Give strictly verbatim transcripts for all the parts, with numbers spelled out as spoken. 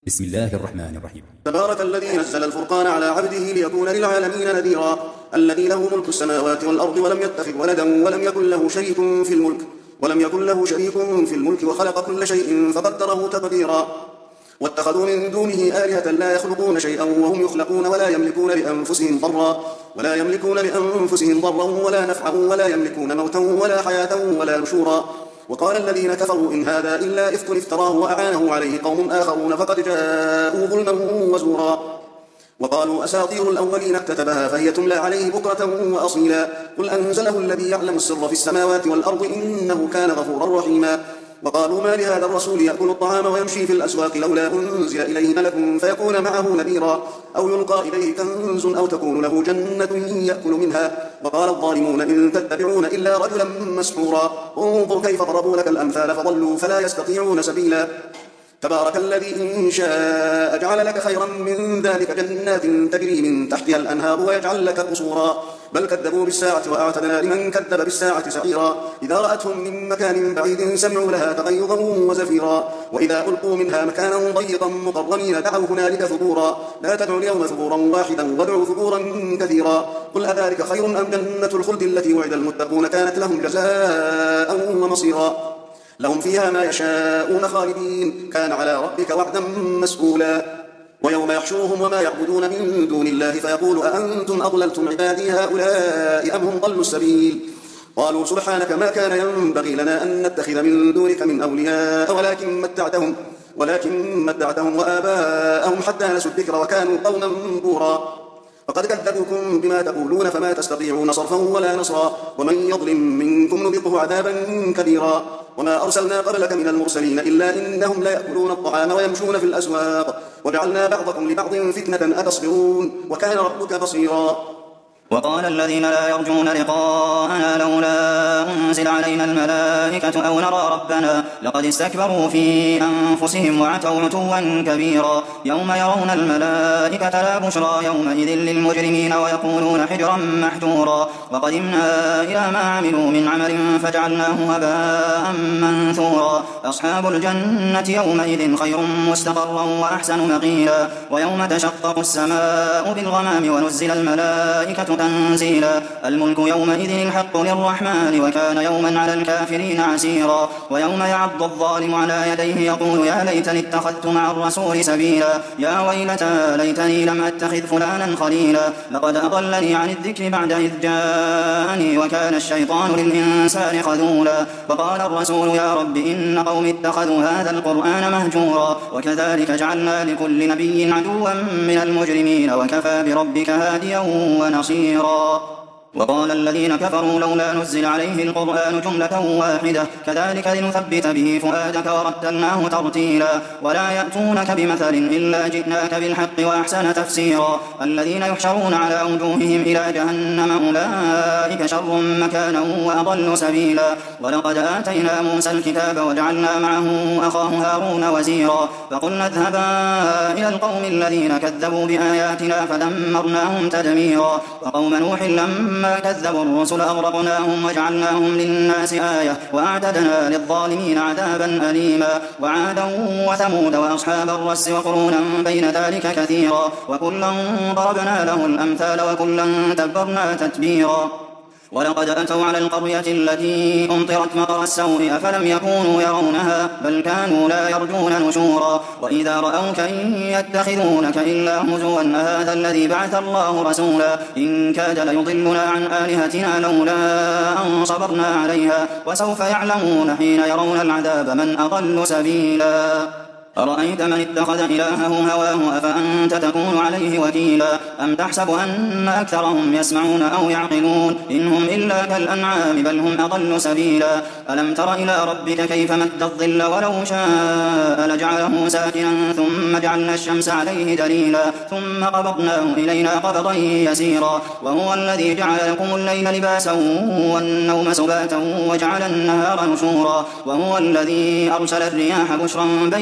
بسم الله الرحمن الرحيم. تبارك الذي نزل الفرقان على عبده ليكون للعالمين نذيرا الذي له ملك السماوات والأرض ولم يتخذ ولدا ولم يكن له شريك في الملك ولم يكن له شريك في الملك وخلق كل شيء فقدره تقديرا واتخذوا من دونه آلهة لا يخلقون شيئا وهم يخلقون ولا يملكون لأنفسهم ضرا ولا يملكون لأنفسهم ضرا ولا نفعا ولا يملكون موتا ولا حياة ولا نشورا. وقال الذين كفروا إن هذا إلا إفك افتراه وأعانه عليه قوم آخرون فقد جاءوا ظلما وزورا. وقالوا أساطير الأولين اكتتبها فهي تملى عليه بكرة وأصيلا قل أنزله الذي يعلم السر في السماوات والأرض إنه كان غفورا رحيما. وقالوا ما لهذا الرسول يأكل الطعام ويمشي في الأسواق لولا أنزل إليه ملك فيكون معه نذيرا أو يلقى إليه كنز أو تكون له جنة يأكل منها. وقال الظالمون إن تتبعون إلا رجلا مسحورا انظر كيف ضربوا لك الأمثال فضلوا فلا يستطيعون سبيلا. تبارك الذي إن شاء جعل لك خيرا من ذلك جنات تجري من تحتها الأنهار ويجعل لك قصورا بل كذبوا بالساعة وأعتدنا لمن كذب بالساعة سعيرا. إذا رأتهم من مكان بعيد سمعوا لها تغيظا وزفيرا وإذا ألقوا منها مكانا ضيقا مقرنين دعوا هنالك ثبورا لا تدعوا اليوم ثبورا واحدا وادعوا ثبورا كثيرا. قل أذلك خير أم جنة الخلد التي وعد المتقون كانت لهم جزاء ومصيرا لهم فيها ما يشاءون خالدين كان على ربك وعدا مسئولا. ويوم يحشرهم وما يعبدون من دون الله فيقول أأنتم أضللتم عبادي هؤلاء أم هم ضلوا السبيل قالوا سبحانك ما كان ينبغي لنا أن نتخذ من دونك من أولياء ولكن متعتهم, ولكن متعتهم وآباءهم حتى نسوا الذكر وكانوا قوما بورا. فقد كذبوكم بما تقولون فما تستطيعون صرفا ولا نصرا ومن يظلم منكم نذقه عذابا كبيرا. وما أرسلنا قبلك من المرسلين إلا إنهم لا يأكلون الطعام ويمشون في الأسواق وجعلنا بعضكم لبعض فتنة أتصبرون وكان ربك بصيرا. وقال الذين لا يرجون لقاءنا لولا أنزل علينا الملائكة أو نرى ربنا لقد استكبروا في أنفسهم وعتوا عتوا كبيرا. يوم يرون الملائكة لا بشرى يومئذ للمجرمين ويقولون حجرا محجورا. وقدمنا إلى ما عملوا من عمل فجعلناه هباء منثورا. أصحاب الجنة يومئذ خير مستقرا وأحسن مقيلا. ويوم تشقق السماء بالغمام ونزل الملائكة تنزيلا. الملك يومئذ الحق للرحمن وكان يوما على الكافرين عسيرا. ويوم يعض الظالم على يديه يقول يا ليتني اتخذت مع الرسول سبيلا يا ويلتى ليتني لم أتخذ فلانا خليلا لقد أضلني عن الذكر بعد إذ جاءني وكان الشيطان للإنسان خذولا. وقال الرسول يا رب إن قوم اتخذوا هذا القرآن مهجورا. وكذلك جعلنا لكل نبي عدوا من المجرمين وكفى بربك هاديا ونصيرا. وقال الذين كفروا لولا نزل عليه القرآن جملة واحدة كذلك لنثبت به فؤادك ورتلناه ترتيلا. ولا يأتونك بمثل إلا جئناك بالحق وأحسن تفسيرا. الذين يحشرون على وجوههم إلى جهنم أولئك شر مكانا وأضل سبيلا. ولقد آتينا موسى الكتاب وجعلنا معه أخاه هارون وزيرا. فقلنا اذهبا إلى القوم الذين كذبوا بآياتنا فدمرناهم تدميرا. وقوم نوح لما كذبوا الرسل أغرقناهم وجعلناهم للناس آية وأعتدنا للظالمين عذابا أليما. وعادا وثمود وأصحاب الرس وقرونا بين ذلك كثيرا وكلا ضربنا له الأمثال وكلا تبرنا تتبيرا. ولقد أتوا على القرية التي أمطرت مطر السوء أفلم يكونوا يرونها بل كانوا لا يرجون نشورا. وإذا رأوك إن يتخذونك إلا هزوا أهذا الذي بعث الله رسولا إن كاد ليضلنا عن آلهتنا لولا أن صبرنا عليها وسوف يعلمون حين يرون العذاب من أضل سبيلا. أرأيت من اتخذ إلهه هواه أفأنت تكون عليه وكيلا. أم تحسب أن أكثرهم يسمعون أو يعقلون إنهم إلا كالأنعام بل هم أضل سبيلا. ألم تر إلى ربك كيف مد الظل ولو شاء لجعله ساكنا ثم جعلنا الشمس عليه دليلا ثم قبضناه إلينا قبضا يسيرا. وهو الذي جعل لكم الليل لباسا والنوم سباتا وجعل النهار نشورا. وهو الذي أرسل الرياح بشرا بين يدي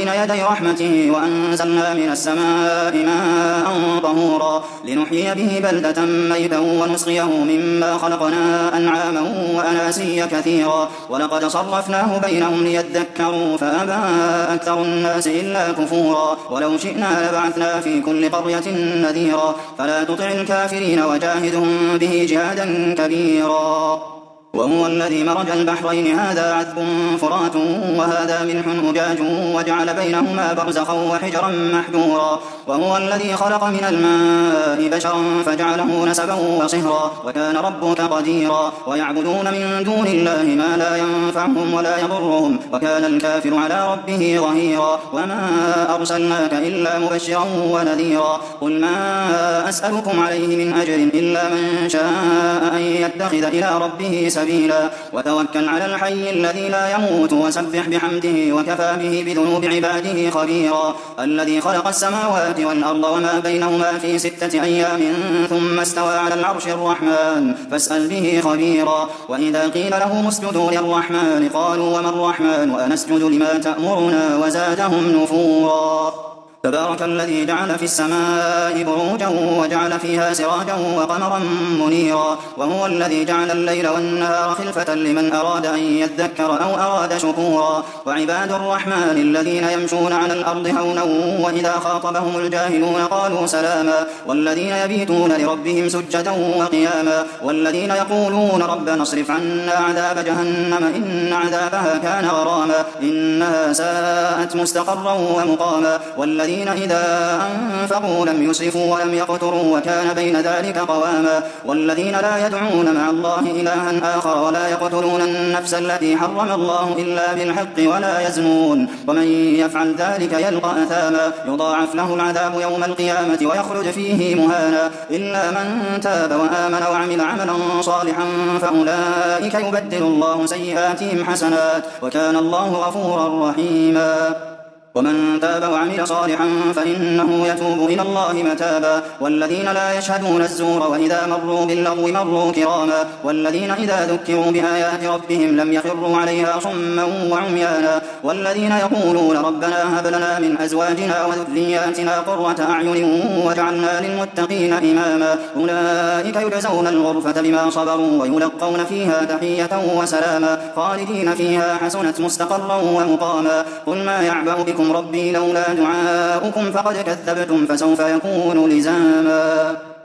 رحمته وأنزلنا من السماء ماء طهورا لنحيي به بلدة ميتا ونسقيه مما خلقنا أنعاما وأناسيا كثيرا ولقد صرفناه بينهم ليذكروا فأبى أكثر الناس إلا كفورا ولو شئنا لبعثنا في كل قرية نذيرا فلا تطع الكافرين وجاهدهم به جهادا كبيرا وهو الذي مرج البحرين هذا عذب فرات وهذا ملح أجاج وجعل بينهما برزخا وحجرا محجورا وهو الذي خلق من الماء بشرا فجعله نسبا وصهرا وكان ربك قديرا ويعبدون من دون الله ما لا ينفعهم ولا يضرهم وكان الكافر على ربه ظهيرا وما أرسلناك إلا مبشرا ونذيرا قل ما أسألكم عليه من أجر إلا من شاء أن يتخذ إلى ربه سبيلا سبيلا وتوكل على الحي الذي لا يموت وسبح بحمده وكفى به بذنوب عباده خبيرا الذي خلق السماوات والأرض وما بينهما في ستة أيام ثم استوى على العرش الرحمن فاسأل به خبيرا وإذا قيل لهم اسجدوا للرحمن قالوا وما الرحمن وأنسجد لما تأمرنا وزادهم نفورا تبارك الذي جعل في السماء بروجا وجعل فيها سراجا وقمرا منيرا وهو الذي جعل الليل والنهار خلفة لمن أراد أن يذكر أو أراد شكورا وعباد الرحمن الذين يمشون على الأرض هونا وإذا خاطبهم الجاهلون قالوا سلاما والذين يبيتون لربهم سجدا وقياما والذين يقولون ربنا اصرف عنا عذاب جهنم إن عذابها كان غراما إنها ساءت مستقرا ومقاما والذين إذا أنفقوا لم يسرفوا ولم يقتروا وكان بين ذلك قواما والذين لا يدعون مع الله إلها آخر ولا يقتلون النفس التي حرم الله إلا بالحق ولا يزنون ومن يفعل ذلك يلقى أثاما يضاعف له العذاب يوم القيامة ويخلد فيه مهانا إلا من تاب وآمن وعمل عملا صالحا فأولئك يبدل الله سيئاتهم حسنات وكان الله غفورا رحيما ومن تاب وعمل صالحا فإنه يتوب إلى الله متابا والذين لا يشهدون الزور وإذا مروا باللغو مروا كراما والذين إذا ذكروا بآيات ربهم لم يخروا عليها صما وعميانا والذين يقولون ربنا هب لنا من أزواجنا وذرياتنا قرة أعين وجعلنا للمتقين إماما أولئك يجزون الغرفة بما صبروا ويلقون فيها تحية وسلاما خالدين فيها حسنت مستقرا ومقاما قل ما يعبأ بكم ربي لولا دعاؤكم فقد كذبتم فسوف يكون لزاما